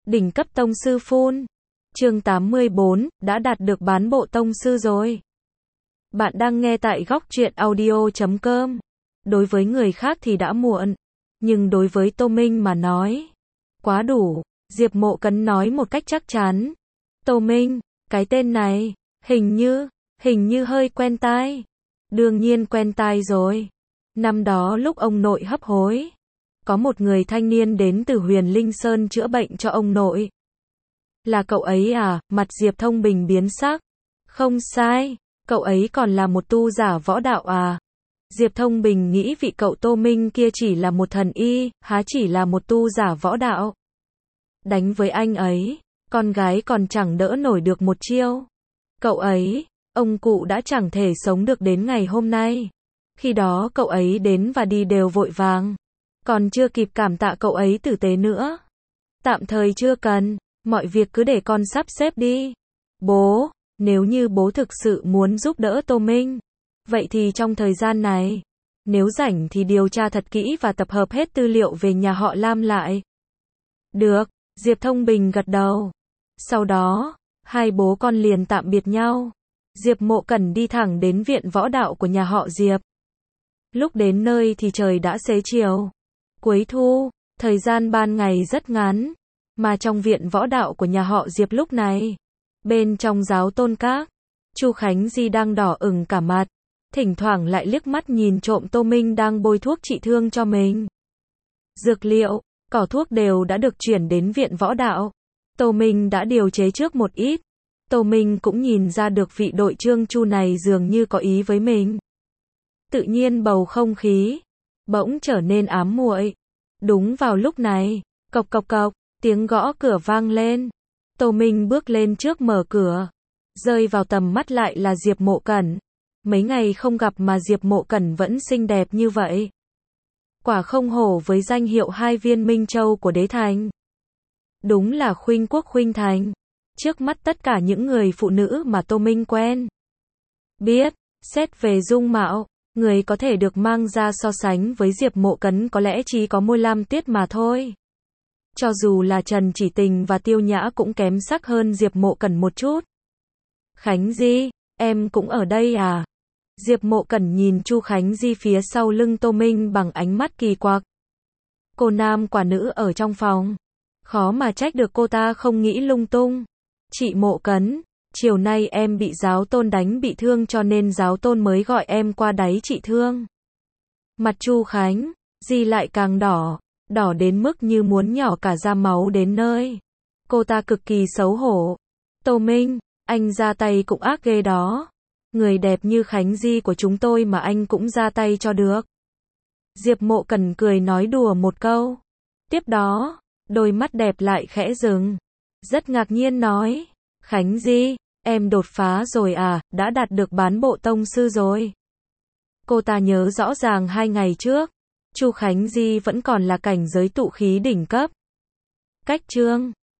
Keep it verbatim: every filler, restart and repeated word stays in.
Đỉnh cấp tông sư phun. Chương tám mươi bốn, đã đạt được bán bộ tông sư rồi. Bạn đang nghe tại góc truyện audio chấm com. Đối với người khác thì đã muộn, nhưng đối với Tô Minh mà nói, quá đủ. Diệp Mộ Cấn nói một cách chắc chắn. Tô Minh, cái tên này, hình như, hình như hơi quen tai. Đương nhiên quen tai rồi. Năm đó lúc ông nội hấp hối, có một người thanh niên đến từ Huyền Linh Sơn chữa bệnh cho ông nội. Là cậu ấy à? Mặt Diệp Thông Bình biến sắc. Không sai, cậu ấy còn là một tu giả võ đạo à? Diệp Thông Bình nghĩ vị cậu Tô Minh kia chỉ là một thần y, há chỉ là một tu giả võ đạo. Đánh với anh ấy, con gái còn chẳng đỡ nổi được một chiêu. Cậu ấy, ông cụ đã chẳng thể sống được đến ngày hôm nay. Khi đó cậu ấy đến và đi đều vội vàng. Còn chưa kịp cảm tạ cậu ấy tử tế nữa. Tạm thời chưa cần, mọi việc cứ để con sắp xếp đi. Bố, nếu như bố thực sự muốn giúp đỡ Tô Minh, vậy thì trong thời gian này, nếu rảnh thì điều tra thật kỹ và tập hợp hết tư liệu về nhà họ Lam lại. Được, Diệp Thông Bình gật đầu. Sau đó, hai bố con liền tạm biệt nhau. Diệp Mộ Cẩn đi thẳng đến viện võ đạo của nhà họ Diệp. Lúc đến nơi thì trời đã xế chiều. Cuối thu, thời gian ban ngày rất ngắn. Mà trong viện võ đạo của nhà họ Diệp lúc này, bên trong giáo tôn các, Chu Khánh Di đang đỏ ửng cả mặt. Thỉnh thoảng lại liếc mắt nhìn trộm Tô Minh đang bôi thuốc trị thương cho mình. Dược liệu, cỏ thuốc đều đã được chuyển đến viện võ đạo. Tô Minh đã điều chế trước một ít. Tô Minh cũng nhìn ra được vị đội trưởng Chu này dường như có ý với mình. Tự nhiên bầu không khí bỗng trở nên ám muội. Đúng vào lúc này, cộc cộc cộc, tiếng gõ cửa vang lên. Tô Minh bước lên trước mở cửa. Rơi vào tầm mắt lại là Diệp Mộ Cẩn. Mấy ngày không gặp mà Diệp Mộ Cẩn vẫn xinh đẹp như vậy. Quả không hổ với danh hiệu hai viên minh châu của đế thành. Đúng là khuynh quốc khuynh thành. Trước mắt tất cả những người phụ nữ mà Tô Minh quen biết, xét về dung mạo, người có thể được mang ra so sánh với Diệp Mộ Cấn có lẽ chỉ có Môi Lam Tuyết mà thôi. Cho dù là Trần Chỉ Tình và Tiêu Nhã cũng kém sắc hơn Diệp Mộ Cẩn một chút. Khánh Di, em cũng ở đây à? Diệp Mộ Cẩn nhìn Chu Khánh Di phía sau lưng Tô Minh bằng ánh mắt kỳ quặc. Cô nam quả nữ ở trong phòng. Khó mà trách được cô ta không nghĩ lung tung. Chị Mộ Cấn, chiều nay em bị giáo tôn đánh bị thương cho nên giáo tôn mới gọi em qua đáy trị thương. Mặt Chu Khánh Di lại càng đỏ, đỏ đến mức như muốn nhỏ cả ra máu đến nơi. Cô ta cực kỳ xấu hổ. Tô Minh, anh ra tay cũng ác ghê đó. Người đẹp như Khánh Di của chúng tôi mà anh cũng ra tay cho được. Diệp Mộ Cẩn cười nói đùa một câu. Tiếp đó, đôi mắt đẹp lại khẽ dừng. Rất ngạc nhiên nói. Khánh Di, em đột phá rồi à, đã đạt được bán bộ tông sư rồi. Cô ta nhớ rõ ràng hai ngày trước, Chu Khánh Di vẫn còn là cảnh giới tụ khí đỉnh cấp. Cách chương